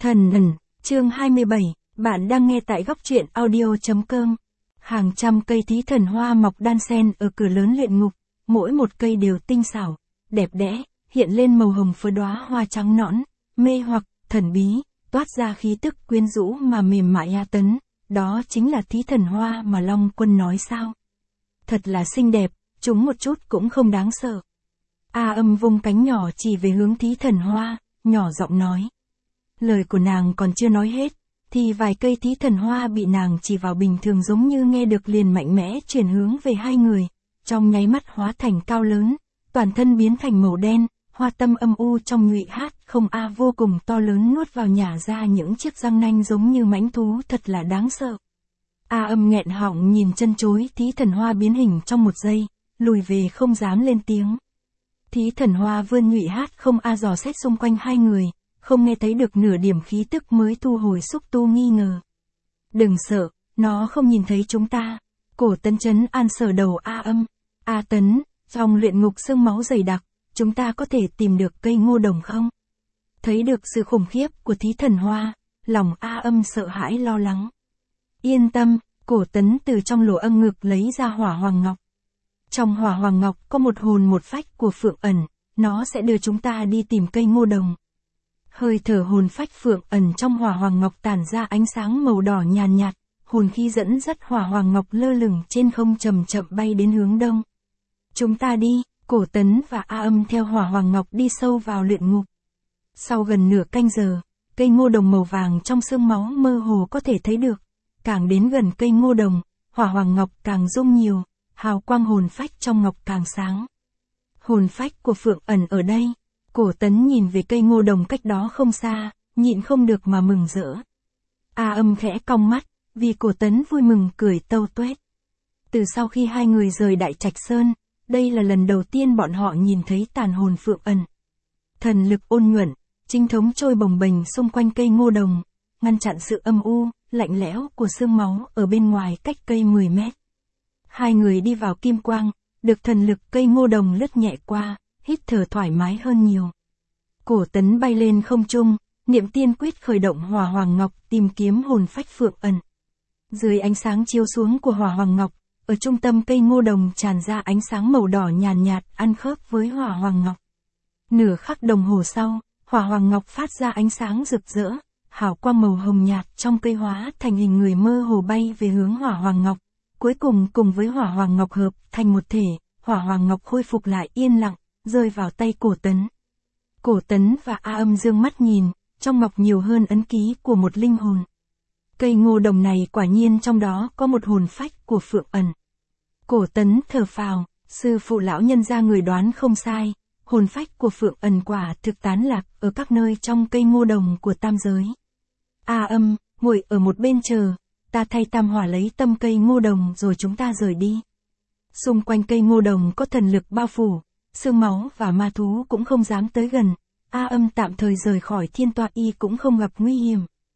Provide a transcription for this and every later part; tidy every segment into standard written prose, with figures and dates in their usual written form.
Thần ẩn, chương 27, bạn đang nghe tại góc truyện audio.com. Hàng trăm cây thí thần hoa mọc đan xen ở cửa lớn luyện ngục, mỗi một cây đều tinh xảo, đẹp đẽ, hiện lên màu hồng phớ đóa hoa trắng nõn, mê hoặc, thần bí, toát ra khí tức quyến rũ mà mềm mại A Tấn, đó chính là thí thần hoa mà Long Quân nói sao? Thật là xinh đẹp, chúng một chút cũng không đáng sợ. A Âm vung cánh nhỏ chỉ về hướng thí thần hoa, nhỏ giọng nói. Lời của nàng còn chưa nói hết, thì vài cây thí thần hoa bị nàng chỉ vào bình thường giống như nghe được liền mạnh mẽ chuyển hướng về hai người, trong nháy mắt hóa thành cao lớn, toàn thân biến thành màu đen, hoa tâm âm u trong nhụy hát không a vô cùng to lớn nuốt vào nhả ra những chiếc răng nanh giống như mãnh thú thật là đáng sợ. A Âm nghẹn họng nhìn chân chối thí thần hoa biến hình trong một giây, lùi về không dám lên tiếng. Thí thần hoa vươn nhụy hát không a dò xét xung quanh hai người, không nghe thấy được nửa điểm khí tức mới thu hồi xúc tu nghi ngờ. Đừng sợ, nó không nhìn thấy chúng ta. Cổ Tấn trấn an sờ đầu A Âm. A Tấn, trong luyện ngục xương máu dày đặc, chúng ta có thể tìm được cây ngô đồng không? Thấy được sự khủng khiếp của thí thần hoa, lòng A Âm sợ hãi lo lắng. Yên tâm, Cổ Tấn từ trong lỗ âm ngực lấy ra hỏa hoàng ngọc. Trong hỏa hoàng ngọc có một hồn một phách của Phượng Ẩn, nó sẽ đưa chúng ta đi tìm cây ngô đồng. Hơi thở hồn phách Phượng Ẩn trong hỏa hoàng ngọc tản ra ánh sáng màu đỏ nhàn nhạt, hồn khí dẫn dắt hỏa hoàng ngọc lơ lửng trên không chậm chậm bay đến hướng đông. Chúng ta đi, Cổ Tấn và A Âm theo hỏa hoàng ngọc đi sâu vào luyện ngục. Sau gần nửa canh giờ, cây ngô đồng màu vàng trong xương máu mơ hồ có thể thấy được. Càng đến gần cây ngô đồng, hỏa hoàng ngọc càng rung nhiều, hào quang hồn phách trong ngọc càng sáng. Hồn phách của Phượng Ẩn ở đây. Cổ Tấn nhìn về cây ngô đồng cách đó không xa, nhịn không được mà mừng rỡ. A Âm khẽ cong mắt, vì Cổ Tấn vui mừng cười tâu tuét. Từ sau khi hai người rời Đại Trạch Sơn, đây là lần đầu tiên bọn họ nhìn thấy tàn hồn Phượng Ẩn. Thần lực ôn nhuận, chính thống trôi bồng bềnh xung quanh cây ngô đồng, ngăn chặn sự âm u, lạnh lẽo của xương máu ở bên ngoài cách cây 10 mét. Hai người đi vào kim quang, được thần lực cây ngô đồng lướt nhẹ qua, hít thở thoải mái hơn nhiều. Cổ Tấn bay lên không trung, niệm tiên quyết khởi động hỏa hoàng ngọc tìm kiếm hồn phách Phượng Ẩn. Dưới ánh sáng chiếu xuống của hỏa hoàng ngọc, ở trung tâm cây ngô đồng tràn ra ánh sáng màu đỏ nhàn nhạt ăn khớp với hỏa hoàng ngọc. Nửa khắc đồng hồ sau, hỏa hoàng ngọc phát ra ánh sáng rực rỡ, hào quang màu hồng nhạt trong cây hóa thành hình người mơ hồ bay về hướng hỏa hoàng ngọc. Cuối cùng cùng với hỏa hoàng ngọc hợp thành một thể, hỏa hoàng ngọc khôi phục lại yên lặng, rơi vào tay Cổ Tấn. Cổ Tấn và A Âm dương mắt nhìn, trong ngọc nhiều hơn ấn ký của một linh hồn. Cây ngô đồng này quả nhiên trong đó có một hồn phách của Phượng Ẩn. Cổ Tấn thở phào, sư phụ lão nhân gia người đoán không sai, hồn phách của Phượng Ẩn quả thực tán lạc ở các nơi trong cây ngô đồng của tam giới. A Âm, ngồi ở một bên chờ, ta thay tam hỏa lấy tâm cây ngô đồng rồi chúng ta rời đi. Xung quanh cây ngô đồng có thần lực bao phủ, xương máu và ma thú cũng không dám tới gần, A Âm tạm thời rời khỏi thiên tọa y cũng không gặp nguy hiểm.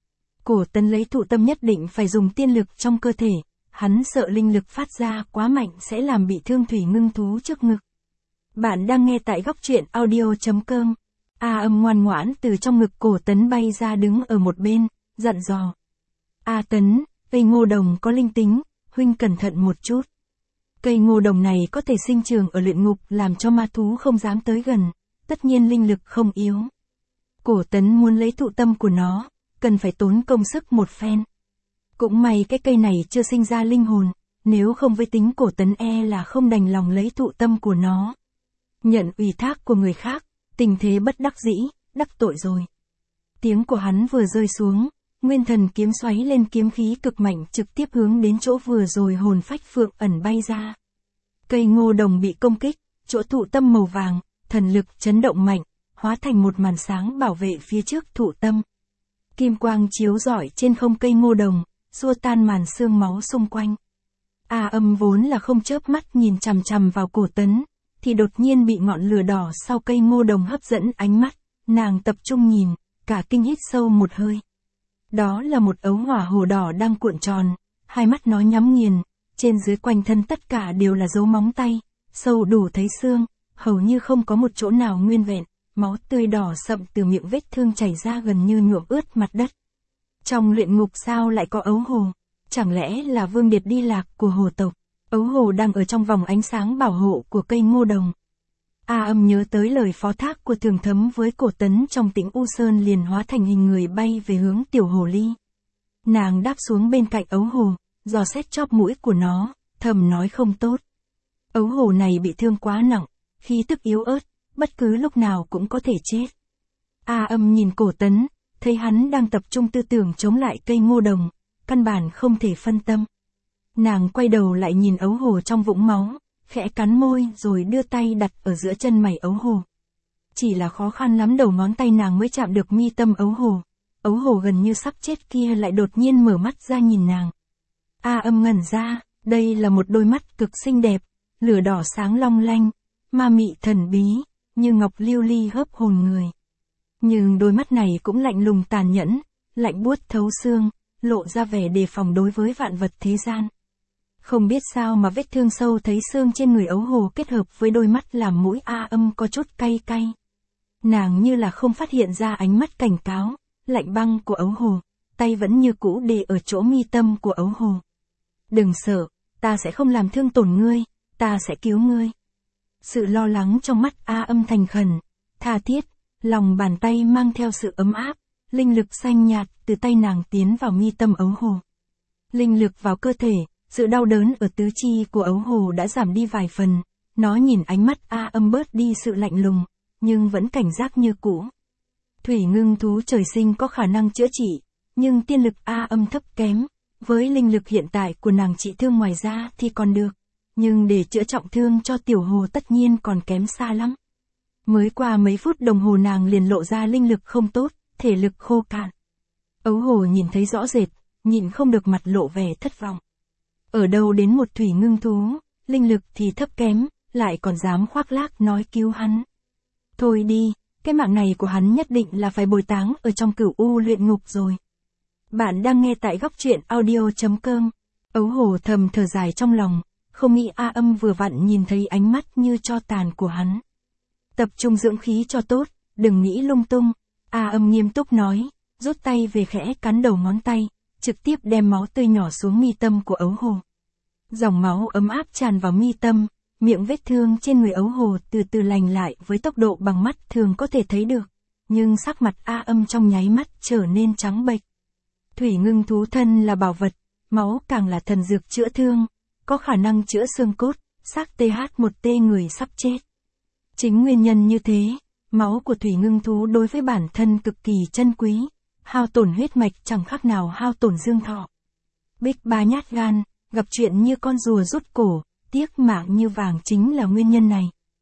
Cổ Tấn lấy thụ tâm nhất định phải dùng tiên lực trong cơ thể, hắn sợ linh lực phát ra quá mạnh sẽ làm bị thương thủy ngưng thú trước ngực. Bạn đang nghe tại góc truyện audio.com. A Âm ngoan ngoãn từ trong ngực Cổ Tấn bay ra đứng ở một bên, dặn dò. A Tấn, cây ngô đồng có linh tính, huynh cẩn thận một chút. Cây ngô đồng này có thể sinh trưởng ở luyện ngục làm cho ma thú không dám tới gần, tất nhiên linh lực không yếu. Cổ Tấn muốn lấy thụ tâm của nó, cần phải tốn công sức một phen. Cũng may cái cây này chưa sinh ra linh hồn, nếu không với tính Cổ Tấn là không đành lòng lấy thụ tâm của nó. Nhận ủy thác của người khác, tình thế bất đắc dĩ, đắc tội rồi. Tiếng của hắn vừa rơi xuống, nguyên thần kiếm xoáy lên kiếm khí cực mạnh trực tiếp hướng đến chỗ vừa rồi hồn phách Phượng Ẩn bay ra. Cây ngô đồng bị công kích, chỗ thụ tâm màu vàng, thần lực chấn động mạnh, hóa thành một màn sáng bảo vệ phía trước thụ tâm. Kim quang chiếu rọi trên không cây ngô đồng, xua tan màn xương máu xung quanh. A Âm vốn là không chớp mắt nhìn chằm chằm vào Cổ Tấn, thì đột nhiên bị ngọn lửa đỏ sau cây ngô đồng hấp dẫn ánh mắt, nàng tập trung nhìn, cả kinh hít sâu một hơi. Đó là một ấu hỏa hồ đỏ đang cuộn tròn, hai mắt nó nhắm nghiền, trên dưới quanh thân tất cả đều là dấu móng tay, sâu đủ thấy xương, hầu như không có một chỗ nào nguyên vẹn, máu tươi đỏ sậm từ miệng vết thương chảy ra gần như nhuộm ướt mặt đất. Trong luyện ngục sao lại có ấu hồ? Chẳng lẽ là Vương Điệt đi lạc của hồ tộc? Ấu hồ đang ở trong vòng ánh sáng bảo hộ của cây ngô đồng. A Âm nhớ tới lời phó thác của Thường Thấm với Cổ Tấn trong Tĩnh U Sơn, liền hóa thành hình người bay về hướng tiểu hồ ly. Nàng đáp xuống bên cạnh ấu hồ, dò xét chóp mũi của nó, thầm nói không tốt. Ấu hồ này bị thương quá nặng, khí tức yếu ớt, bất cứ lúc nào cũng có thể chết. A Âm nhìn Cổ Tấn, thấy hắn đang tập trung tư tưởng chống lại cây ngô đồng, căn bản không thể phân tâm. Nàng quay đầu lại nhìn ấu hồ trong vũng máu, khẽ cắn môi rồi đưa tay đặt ở giữa chân mày ấu hồ. Chỉ là khó khăn lắm đầu ngón tay nàng mới chạm được mi tâm ấu hồ. Ấu hồ gần như sắp chết kia lại đột nhiên mở mắt ra nhìn nàng. A Âm ngẩn ra, đây là một đôi mắt cực xinh đẹp, lửa đỏ sáng long lanh, ma mị thần bí, như ngọc lưu ly hớp hồn người. Nhưng đôi mắt này cũng lạnh lùng tàn nhẫn, lạnh buốt thấu xương, lộ ra vẻ đề phòng đối với vạn vật thế gian. Không biết sao mà vết thương sâu thấy xương trên người ấu hồ kết hợp với đôi mắt làm mũi A Âm có chút cay cay. Nàng như là không phát hiện ra ánh mắt cảnh cáo, lạnh băng của ấu hồ, tay vẫn như cũ để ở chỗ mi tâm của ấu hồ. Đừng sợ, ta sẽ không làm thương tổn ngươi, ta sẽ cứu ngươi. Sự lo lắng trong mắt A Âm thành khẩn, tha thiết, lòng bàn tay mang theo sự ấm áp, linh lực xanh nhạt từ tay nàng tiến vào mi tâm ấu hồ. Linh lực vào cơ thể, sự đau đớn ở tứ chi của ấu hồ đã giảm đi vài phần, nó nhìn ánh mắt A Âm bớt đi sự lạnh lùng, nhưng vẫn cảnh giác như cũ. Thủy ngưng thú trời sinh có khả năng chữa trị, nhưng tiên lực A Âm thấp kém, với linh lực hiện tại của nàng trị thương ngoài ra thì còn được, nhưng để chữa trọng thương cho tiểu hồ tất nhiên còn kém xa lắm. Mới qua mấy phút đồng hồ nàng liền lộ ra linh lực không tốt, thể lực khô cạn. Ấu hồ nhìn thấy rõ rệt, nhìn không được mặt lộ vẻ thất vọng. Ở đâu đến một thủy ngưng thú, linh lực thì thấp kém, lại còn dám khoác lác nói cứu hắn. Thôi đi, cái mạng này của hắn nhất định là phải bồi táng ở trong Cửu U luyện ngục rồi. Bạn đang nghe tại góc truyện audio.com. Ấu hồ thầm thở dài trong lòng, không nghĩ A Âm vừa vặn nhìn thấy ánh mắt như tro tàn của hắn. Tập trung dưỡng khí cho tốt, đừng nghĩ lung tung. A Âm nghiêm túc nói, rút tay về khẽ cắn đầu ngón tay, trực tiếp đem máu tươi nhỏ xuống mi tâm của ấu hồ. Dòng máu ấm áp tràn vào mi tâm, miệng vết thương trên người ấu hồ từ từ lành lại với tốc độ bằng mắt thường có thể thấy được, nhưng sắc mặt A Âm trong nháy mắt trở nên trắng bệch. Thủy ngưng thú thân là bảo vật, máu càng là thần dược chữa thương, có khả năng chữa xương cốt, xác TH1T người sắp chết. Chính nguyên nhân như thế, máu của thủy ngưng thú đối với bản thân cực kỳ chân quý, hao tổn huyết mạch chẳng khác nào hao tổn dương thọ. Bích Ba nhát gan, gặp chuyện như con rùa rút cổ, tiếc mạng như vàng chính là nguyên nhân này.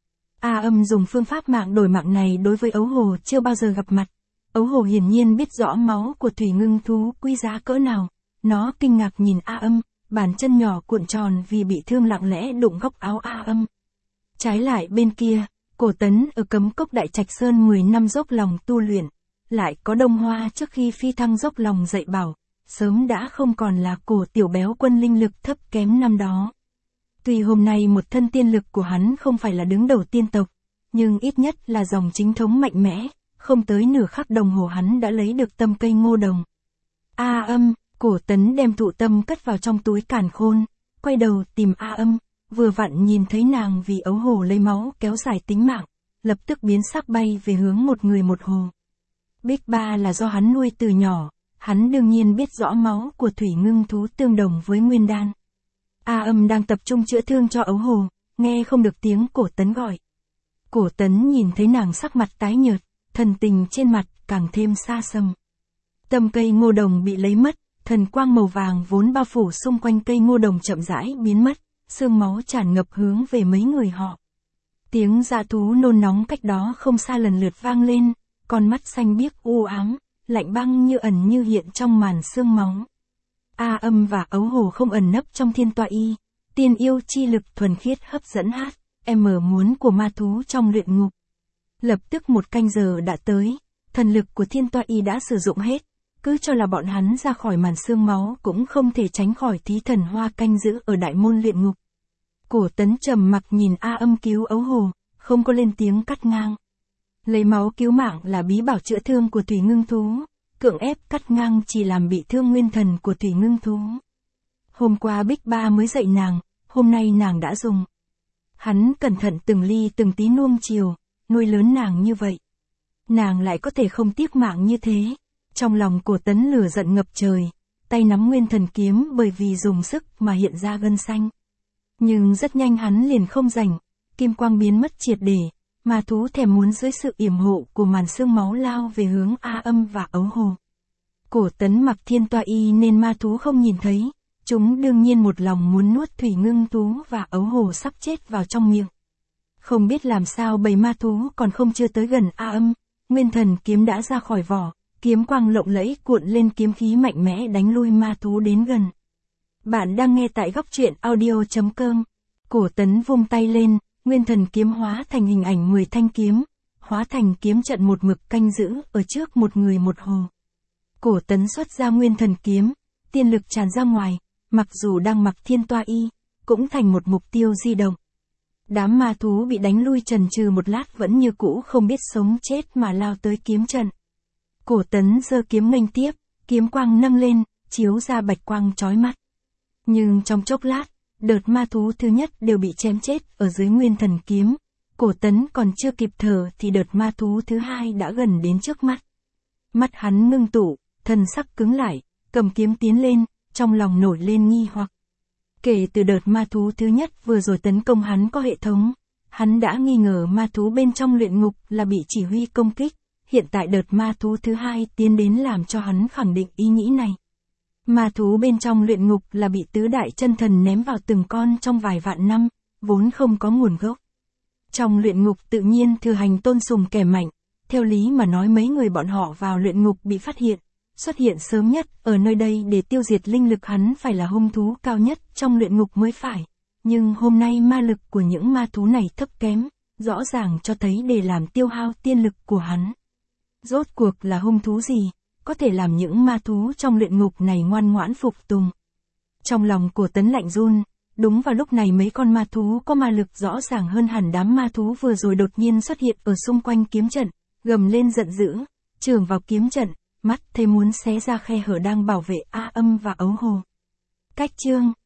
A Âm dùng phương pháp mạng đổi mạng này đối với ấu hồ chưa bao giờ gặp mặt. Ấu hồ hiển nhiên biết rõ máu của thủy ngưng thú quý giá cỡ nào. Nó kinh ngạc nhìn A Âm, bàn chân nhỏ cuộn tròn vì bị thương lặng lẽ đụng góc áo A Âm. Trái lại bên kia, Cổ Tấn ở cấm cốc Đại Trạch Sơn 10 năm dốc lòng tu luyện, lại có Đông Hoa trước khi phi thăng dốc lòng dạy bảo, sớm đã không còn là cổ tiểu béo quân linh lực thấp kém năm đó. Tuy hôm nay một thân tiên lực của hắn không phải là đứng đầu tiên tộc, nhưng ít nhất là dòng chính thống mạnh mẽ, không tới nửa khắc đồng hồ hắn đã lấy được tâm cây ngô đồng. A Âm, Cổ Tấn đem thụ tâm cất vào trong túi càn khôn, quay đầu tìm A Âm, vừa vặn nhìn thấy nàng vì ấu hồ lấy máu kéo dài tính mạng, lập tức biến sắc bay về hướng một người một hồ. Bích Ba là do hắn nuôi từ nhỏ, hắn đương nhiên biết rõ máu của thủy ngưng thú tương đồng với nguyên đan. A Âm đang tập trung chữa thương cho ấu hồ, nghe không được tiếng Cổ Tấn gọi. Cổ Tấn nhìn thấy nàng sắc mặt tái nhợt, thần tình trên mặt càng thêm xa xăm. Tâm cây ngô đồng bị lấy mất, thần quang màu vàng vốn bao phủ xung quanh cây ngô đồng chậm rãi biến mất, xương máu tràn ngập hướng về mấy người họ. Tiếng dã thú nôn nóng cách đó không xa lần lượt vang lên, con mắt xanh biếc u ám, lạnh băng như ẩn như hiện trong màn xương máu. A Âm và ấu hồ không ẩn nấp trong thiên tọa y, tiên yêu chi lực thuần khiết hấp dẫn muốn của ma thú trong luyện ngục. Lập tức một canh giờ đã tới, thần lực của thiên tọa y đã sử dụng hết, cứ cho là bọn hắn ra khỏi màn xương máu cũng không thể tránh khỏi thí thần hoa canh giữ ở đại môn luyện ngục. Cổ Tấn trầm mặc nhìn A Âm cứu ấu hồ, không có lên tiếng cắt ngang. Lấy máu cứu mạng là bí bảo chữa thương của Thủy Ngưng Thú, cưỡng ép cắt ngang chỉ làm bị thương nguyên thần của Thủy Ngưng Thú. Hôm qua Bích Ba mới dạy nàng, hôm nay nàng đã dùng. Hắn cẩn thận từng ly từng tí nuông chiều, nuôi lớn nàng như vậy. Nàng lại có thể không tiếc mạng như thế. Trong lòng Cổ Tấn lửa giận ngập trời, tay nắm nguyên thần kiếm bởi vì dùng sức mà hiện ra gân xanh. Nhưng rất nhanh hắn liền không rảnh, kim quang biến mất triệt để, ma thú thèm muốn dưới sự yểm hộ của màn sương máu lao về hướng A Âm và Ấu Hồ. Cổ Tấn mặc thiên toa y nên ma thú không nhìn thấy, chúng đương nhiên một lòng muốn nuốt Thủy Ngưng Thú và Ấu Hồ sắp chết vào trong miệng. Không biết làm sao bầy ma thú còn không chưa tới gần A Âm, nguyên thần kiếm đã ra khỏi vỏ, kiếm quang lộng lẫy cuộn lên kiếm khí mạnh mẽ đánh lui ma thú đến gần. Bạn đang nghe tại góc truyện audio.com. Cổ Tấn vung tay lên, nguyên thần kiếm hóa thành hình ảnh 10 thanh kiếm, hóa thành kiếm trận một mực canh giữ ở trước một người một hồ. Cổ Tấn xuất ra nguyên thần kiếm, tiên lực tràn ra ngoài, mặc dù đang mặc thiên toa y, cũng thành một mục tiêu di động. Đám ma thú bị đánh lui chần chừ một lát vẫn như cũ không biết sống chết mà lao tới kiếm trận. Cổ Tấn giơ kiếm nghênh tiếp, kiếm quang nâng lên, chiếu ra bạch quang chói mắt. Nhưng trong chốc lát, đợt ma thú thứ nhất đều bị chém chết ở dưới nguyên thần kiếm. Cổ Tấn còn chưa kịp thở thì đợt ma thú thứ hai đã gần đến trước mắt. Mắt hắn ngưng tụ, thần sắc cứng lại, cầm kiếm tiến lên, trong lòng nổi lên nghi hoặc. Kể từ đợt ma thú thứ nhất vừa rồi tấn công hắn có hệ thống, hắn đã nghi ngờ ma thú bên trong luyện ngục là bị chỉ huy công kích, hiện tại đợt ma thú thứ hai tiến đến làm cho hắn khẳng định ý nghĩ này. Ma thú bên trong luyện ngục là bị tứ đại chân thần ném vào từng con trong vài vạn năm, vốn không có nguồn gốc. Trong luyện ngục tự nhiên thừa hành tôn sùng kẻ mạnh, theo lý mà nói mấy người bọn họ vào luyện ngục bị phát hiện, xuất hiện sớm nhất ở nơi đây để tiêu diệt linh lực hắn phải là hung thú cao nhất trong luyện ngục mới phải. Nhưng hôm nay ma lực của những ma thú này thấp kém, rõ ràng cho thấy để làm tiêu hao tiên lực của hắn. Rốt cuộc là hung thú gì, có thể làm những ma thú trong luyện ngục này ngoan ngoãn phục tùng. Trong lòng Cổ Tấn lạnh run, đúng vào lúc này mấy con ma thú có ma lực rõ ràng hơn hẳn đám ma thú vừa rồi đột nhiên xuất hiện ở xung quanh kiếm trận, gầm lên giận dữ, chưởng vào kiếm trận, mắt thấy muốn xé ra khe hở đang bảo vệ A Âm và Ấu Hồ. Cách chương